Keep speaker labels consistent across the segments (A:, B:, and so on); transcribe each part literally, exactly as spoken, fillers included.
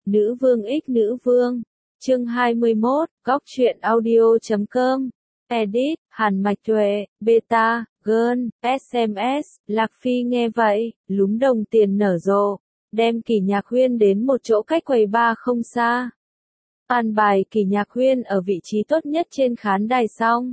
A: Nữ vương ích nữ vương. Chương hai mươi mốt, góc truyện audio chấm com. Edit, Hàn Mạch Tuệ, Beta, Girl, ét em ét, Lạc Phi nghe vậy, lúm đồng tiền nở rộ, đem Kỷ Nhạc Huyên đến một chỗ cách quầy bar không xa. An bài Kỷ Nhạc Huyên ở vị trí tốt nhất trên khán đài xong.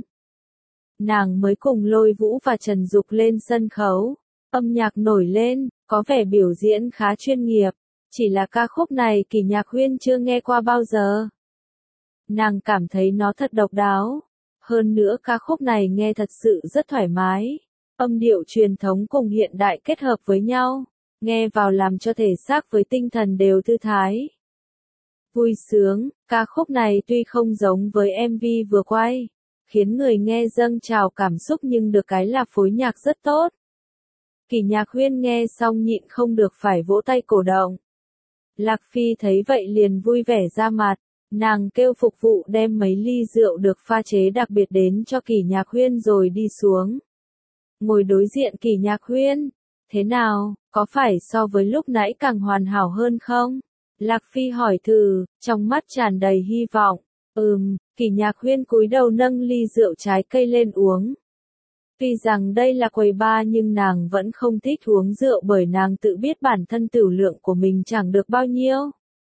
A: Nàng mới cùng Lôi Vũ và Trần Dục lên sân khấu, âm nhạc nổi lên, có vẻ biểu diễn khá chuyên nghiệp, chỉ là ca khúc này Kỷ Nhạc Huyên chưa nghe qua bao giờ. Nàng cảm thấy nó thật độc đáo, hơn nữa ca khúc này nghe thật sự rất thoải mái, âm điệu truyền thống cùng hiện đại kết hợp với nhau, nghe vào làm cho thể xác với tinh thần đều thư thái. Vui sướng, ca khúc này tuy không giống với em vê vừa quay, khiến người nghe dâng trào cảm xúc nhưng được cái là phối nhạc rất tốt. Kỷ Nhạc Huyên nghe xong nhịn không được phải vỗ tay cổ động. Lạc Phi thấy vậy liền vui vẻ ra mặt, nàng kêu phục vụ đem mấy ly rượu được pha chế đặc biệt đến cho Kỷ Nhạc Huyên rồi đi xuống. Ngồi đối diện Kỷ Nhạc Huyên, thế nào, có phải so với lúc nãy càng hoàn hảo hơn không? Lạc Phi hỏi thử, trong mắt tràn đầy hy vọng. Ừm, Kỷ Nhạc Huyên cúi đầu nâng ly rượu trái cây lên uống. Tuy rằng đây là quầy bar nhưng nàng vẫn không thích uống rượu bởi nàng tự biết bản thân tửu lượng của mình chẳng được bao nhiêu.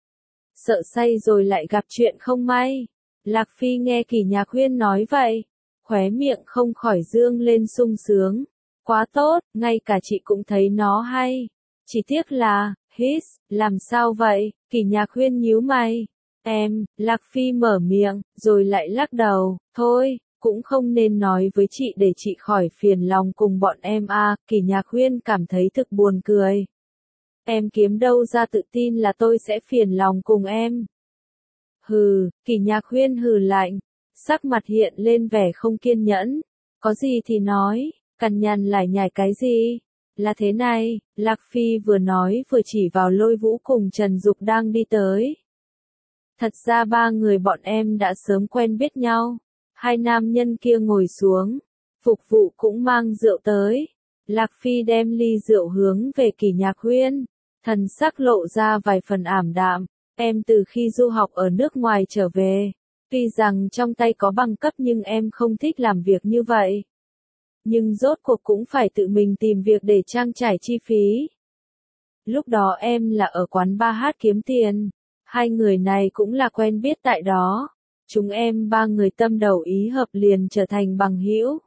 A: Sợ say rồi lại gặp chuyện không may. Lạc Phi nghe Kỷ Nhạc Huyên nói vậy, khóe miệng không khỏi dương lên sung sướng. Quá tốt, ngay cả chị cũng thấy nó hay. Chỉ tiếc là, hít, làm sao vậy? Kỷ Nhạc Huyên nhíu mày. Em, Lạc Phi mở miệng, rồi lại lắc đầu, thôi, cũng không nên nói với chị để chị khỏi phiền lòng cùng bọn em à, Kỷ Nhạc Huyên cảm thấy thực buồn cười. Em kiếm đâu ra tự tin là tôi sẽ phiền lòng cùng em. Hừ, Kỷ Nhạc Huyên hừ lạnh, sắc mặt hiện lên vẻ không kiên nhẫn, có gì thì nói, cằn nhằn lải nhải cái gì? Là thế này, Lạc Phi vừa nói vừa chỉ vào Lôi Vũ cùng Trần Dục đang đi tới. Thật ra ba người bọn em đã sớm quen biết nhau. Hai nam nhân kia ngồi xuống, phục vụ cũng mang rượu tới. Lạc Phi đem ly rượu hướng về Kỷ Nhạc Huyên, thần sắc lộ ra vài phần ảm đạm. Em từ khi du học ở nước ngoài trở về, tuy rằng trong tay có bằng cấp nhưng em không thích làm việc như vậy. Nhưng rốt cuộc cũng phải tự mình tìm việc để trang trải chi phí. Lúc đó em là ở quán bar hát kiếm tiền, hai người này cũng là quen biết tại đó. Chúng em ba người tâm đầu ý hợp liền trở thành bằng hữu.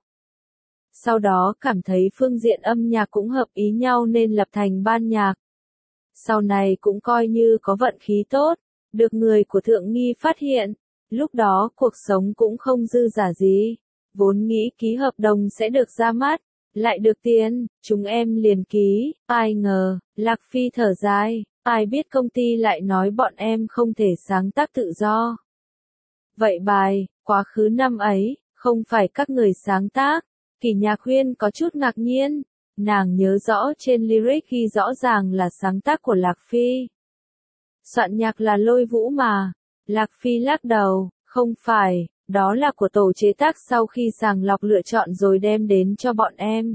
A: Sau đó cảm thấy phương diện âm nhạc cũng hợp ý nhau nên lập thành ban nhạc. Sau này cũng coi như có vận khí tốt, được người của Thượng Nghi phát hiện. Lúc đó cuộc sống cũng không dư giả gì, vốn nghĩ ký hợp đồng sẽ được ra mắt, lại được tiền, chúng em liền ký, ai ngờ, Lạc Phi thở dài, ai biết công ty lại nói bọn em không thể sáng tác tự do. Vậy bài, quá khứ năm ấy, không phải các người sáng tác. Kỷ Nhạc Huyên có chút ngạc nhiên, nàng nhớ rõ trên lyric ghi rõ ràng là sáng tác của Lạc Phi. Soạn nhạc là Lôi Vũ mà. Lạc Phi lắc đầu, không phải, đó là của tổ chế tác sau khi sàng lọc lựa chọn rồi đem đến cho bọn em.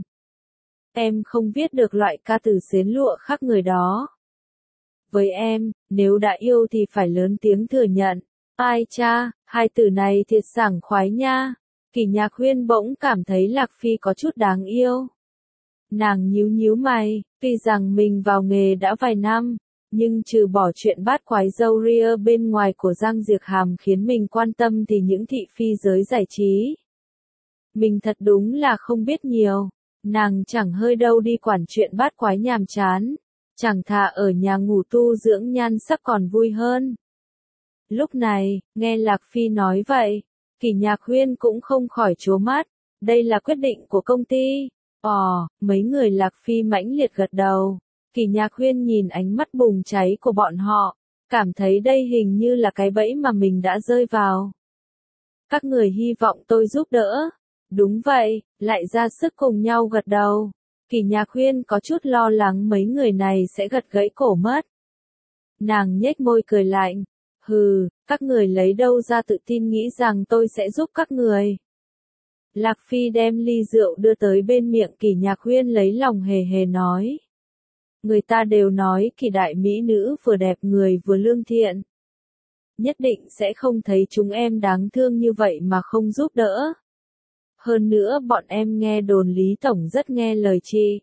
A: Em không viết được loại ca từ xến lụa khác người đó. Với em, nếu đã yêu thì phải lớn tiếng thừa nhận. Ai cha, hai từ này thiệt sảng khoái nha. Kỷ Nhạc Huyên bỗng cảm thấy Lạc Phi có chút đáng yêu. Nàng nhíu nhíu mày, tuy rằng mình vào nghề đã vài năm, nhưng trừ bỏ chuyện bát quái dâu ria bên ngoài của Giang Diệc Hàm khiến mình quan tâm thì những thị phi giới giải trí. Mình thật đúng là không biết nhiều, nàng chẳng hơi đâu đi quản chuyện bát quái nhàm chán, chẳng thà ở nhà ngủ tu dưỡng nhan sắc còn vui hơn. Lúc này, nghe Lạc Phi nói vậy, Kỷ Nhạc Huyên cũng không khỏi trố mắt, đây là quyết định của công ty. Ồ, mấy người Lạc Phi mãnh liệt gật đầu, Kỷ Nhạc Huyên nhìn ánh mắt bùng cháy của bọn họ, cảm thấy đây hình như là cái bẫy mà mình đã rơi vào. Các người hy vọng tôi giúp đỡ. Đúng vậy, lại ra sức cùng nhau gật đầu. Kỷ Nhạc Huyên có chút lo lắng mấy người này sẽ gật gãy cổ mất. Nàng nhếch môi cười lạnh. Hừ, các người lấy đâu ra tự tin nghĩ rằng tôi sẽ giúp các người. Lạc Phi đem ly rượu đưa tới bên miệng Kỷ Nhạc Huyên lấy lòng hề hề nói. Người ta đều nói Kỳ đại mỹ nữ vừa đẹp người vừa lương thiện. Nhất định sẽ không thấy chúng em đáng thương như vậy mà không giúp đỡ. Hơn nữa bọn em nghe đồn Lý Tổng rất nghe lời chị.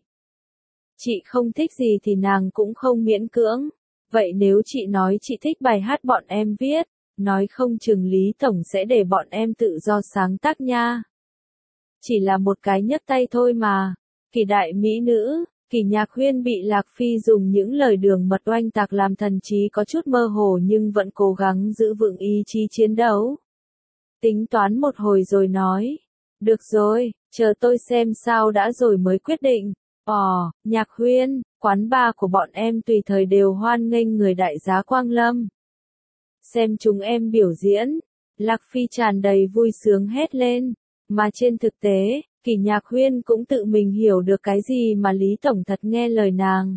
A: Chị không thích gì thì nàng cũng không miễn cưỡng. Vậy nếu chị nói chị thích bài hát bọn em viết, nói không chừng Lý Tổng sẽ để bọn em tự do sáng tác nha. Chỉ là một cái nhấc tay thôi mà. Kỳ đại mỹ nữ, Kỳ Nhạc Huyên bị Lạc Phi dùng những lời đường mật oanh tạc làm thần trí có chút mơ hồ nhưng vẫn cố gắng giữ vững ý chí chiến đấu. Tính toán một hồi rồi nói. Được rồi, chờ tôi xem sao đã rồi mới quyết định. Ồ, Nhạc Huyên, quán bar của bọn em tùy thời đều hoan nghênh người đại giá Quang Lâm. Xem chúng em biểu diễn. Lạc Phi tràn đầy vui sướng hét lên. Mà trên thực tế, Kỳ Nhạc Huyên cũng tự mình hiểu được cái gì mà Lý Tổng thật nghe lời nàng.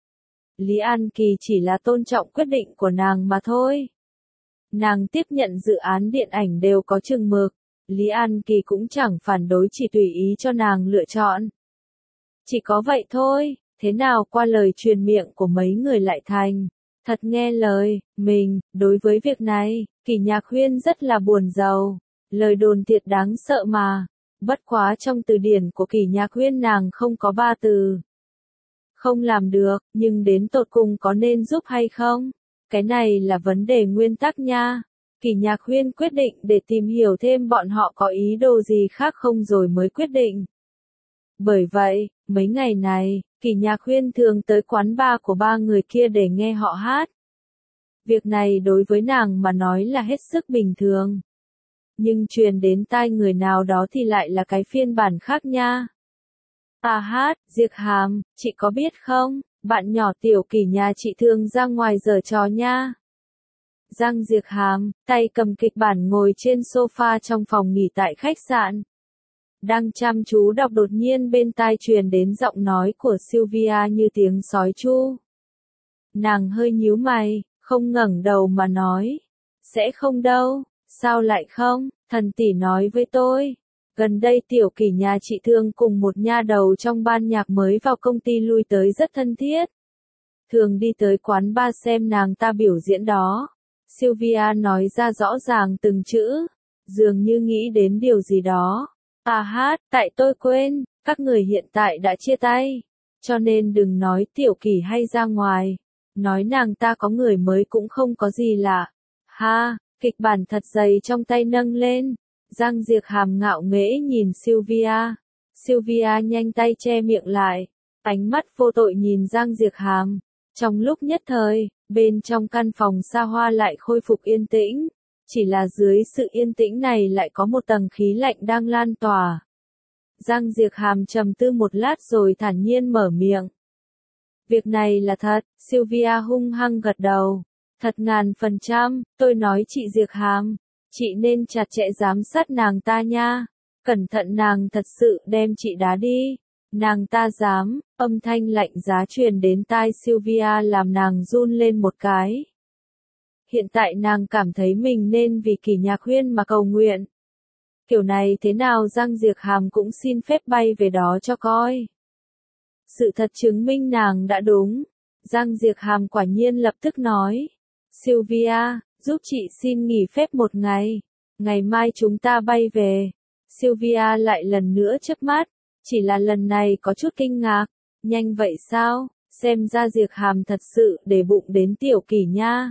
A: Lý An Kỳ chỉ là tôn trọng quyết định của nàng mà thôi. Nàng tiếp nhận dự án điện ảnh đều có chừng mực. Lý An Kỳ cũng chẳng phản đối, chỉ tùy ý cho nàng lựa chọn. Chỉ có vậy thôi, thế nào qua lời truyền miệng của mấy người lại thành. Thật nghe lời, mình, đối với việc này, Kỳ Nhạc Huyên rất là buồn rầu. Lời đồn thiệt đáng sợ mà. Bất quá trong từ điển của Kỳ Nhạc Huyên nàng không có ba từ. Không làm được, nhưng đến tột cùng có nên giúp hay không? Cái này là vấn đề nguyên tắc nha. Kỳ Nhạc Huyên quyết định để tìm hiểu thêm bọn họ có ý đồ gì khác không rồi mới quyết định. Bởi vậy, mấy ngày này, Kỳ Nhạc Huyên thường tới quán bar của ba người kia để nghe họ hát. Việc này đối với nàng mà nói là hết sức bình thường. Nhưng truyền đến tai người nào đó thì lại là cái phiên bản khác nha. À hát, Diệc Hàm, chị có biết không, bạn nhỏ Tiểu Kỳ nhà chị thường ra ngoài giở trò nha. Giang Diệc Hàm, tay cầm kịch bản ngồi trên sofa trong phòng nghỉ tại khách sạn. Đang chăm chú đọc, đột nhiên bên tai truyền đến giọng nói của Sylvia như tiếng sói chu. Nàng hơi nhíu mày, không ngẩng đầu mà nói. Sẽ không đâu, sao lại không, thần tỷ nói với tôi. Gần đây Tiểu Kỳ nhà chị thường cùng một nha đầu trong ban nhạc mới vào công ty lui tới rất thân thiết. Thường đi tới quán bar xem nàng ta biểu diễn đó. Sylvia nói ra rõ ràng từng chữ, dường như nghĩ đến điều gì đó. À hát, tại tôi quên, các người hiện tại đã chia tay, cho nên đừng nói Tiểu Kỳ hay ra ngoài, nói nàng ta có người mới cũng không có gì lạ. Ha, kịch bản thật dày trong tay nâng lên, Giang Diệc Hàm ngạo nghễ nhìn Sylvia. Sylvia nhanh tay che miệng lại, ánh mắt vô tội nhìn Giang Diệc Hàm. Trong lúc nhất thời, bên trong căn phòng xa hoa lại khôi phục yên tĩnh. Chỉ là dưới sự yên tĩnh này lại có một tầng khí lạnh đang lan tỏa. Giang Diệc Hàm trầm tư một lát rồi thản nhiên mở miệng. Việc này là thật, Sylvia hung hăng gật đầu. Thật ngàn phần trăm, tôi nói chị Diệc Hàm, chị nên chặt chẽ giám sát nàng ta nha. Cẩn thận nàng thật sự đem chị đá đi. Nàng ta dám, âm thanh lạnh giá truyền đến tai Sylvia làm nàng run lên một cái. Hiện tại nàng cảm thấy mình nên vì Kỳ Nhạc Huyên mà cầu nguyện. Kiểu này thế nào Giang Diệc Hàm cũng xin phép bay về đó cho coi. Sự thật chứng minh nàng đã đúng. Giang Diệc Hàm quả nhiên lập tức nói. Sylvia, giúp chị xin nghỉ phép một ngày. Ngày mai chúng ta bay về. Sylvia lại lần nữa chớp mắt. Chỉ là lần này có chút kinh ngạc. Nhanh vậy sao? Xem ra Diệc Hàm thật sự để bụng đến Tiểu Kỳ nha.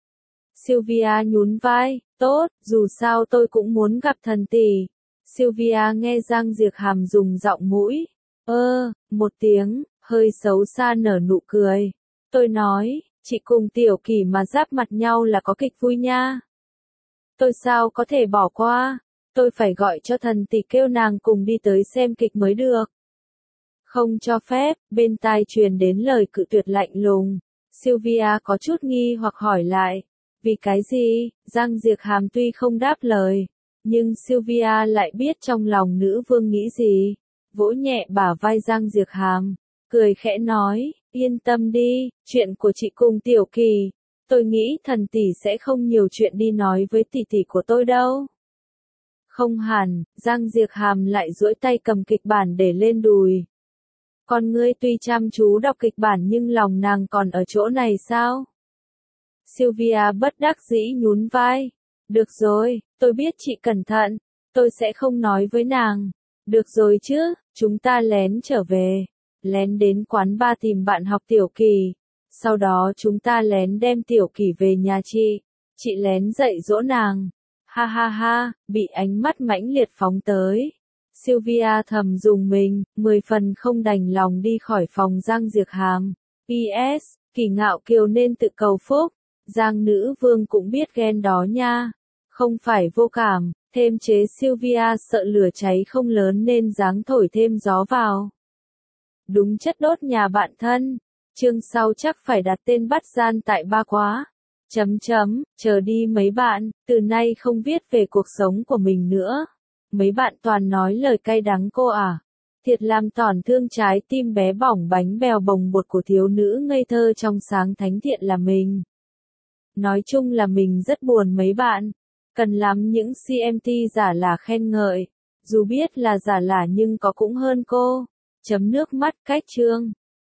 A: Sylvia nhún vai, tốt, dù sao tôi cũng muốn gặp thần tỷ. Sylvia nghe Giang Diệc Hàm dùng giọng mũi, ơ, một tiếng, hơi xấu xa nở nụ cười. Tôi nói, chị cùng Tiểu Kỳ mà giáp mặt nhau là có kịch vui nha. Tôi sao có thể bỏ qua, tôi phải gọi cho thần tỷ kêu nàng cùng đi tới xem kịch mới được. Không cho phép, bên tai truyền đến lời cự tuyệt lạnh lùng. Sylvia có chút nghi hoặc hỏi lại. Vì cái gì? Giang Diệc Hàm tuy không đáp lời, nhưng Sylvia lại biết trong lòng nữ vương nghĩ gì. Vỗ nhẹ bả vai Giang Diệc Hàm, cười khẽ nói, yên tâm đi, chuyện của chị cùng Tiểu Kỳ, tôi nghĩ thần tỷ sẽ không nhiều chuyện đi nói với tỷ tỷ của tôi đâu. Không hẳn, Giang Diệc Hàm lại duỗi tay cầm kịch bản để lên đùi. Con ngươi tuy chăm chú đọc kịch bản nhưng lòng nàng còn ở chỗ này sao? Sylvia bất đắc dĩ nhún vai. Được rồi, tôi biết chị cẩn thận, tôi sẽ không nói với nàng. Được rồi chứ, chúng ta lén trở về. Lén đến quán bar tìm bạn học Tiểu Kỳ. Sau đó chúng ta lén đem Tiểu Kỳ về nhà chị. Chị lén dạy dỗ nàng. Ha ha ha, bị ánh mắt mãnh liệt phóng tới. Sylvia thầm dùng mình, mười phần không đành lòng đi khỏi phòng Giang Diệc Hàm. pê ét, Kỳ Ngạo Kiều nên tự cầu phúc. Giang nữ vương cũng biết ghen đó nha. Không phải vô cảm, thêm chế Sylvia sợ lửa cháy không lớn nên dáng thổi thêm gió vào. Đúng chất đốt nhà bạn thân. Chương sau chắc phải đặt tên bắt gian tại ba quá. Chấm chấm, chờ đi mấy bạn, từ nay không viết về cuộc sống của mình nữa. Mấy bạn toàn nói lời cay đắng cô à. Thiệt làm tổn thương trái tim bé bỏng bánh bèo bồng bột của thiếu nữ ngây thơ trong sáng thánh thiện là mình. Nói chung là mình rất buồn mấy bạn. Cần lắm những xê em tê giả là khen ngợi. Dù biết là giả lả nhưng có cũng hơn cô. Chấm nước mắt cách chương.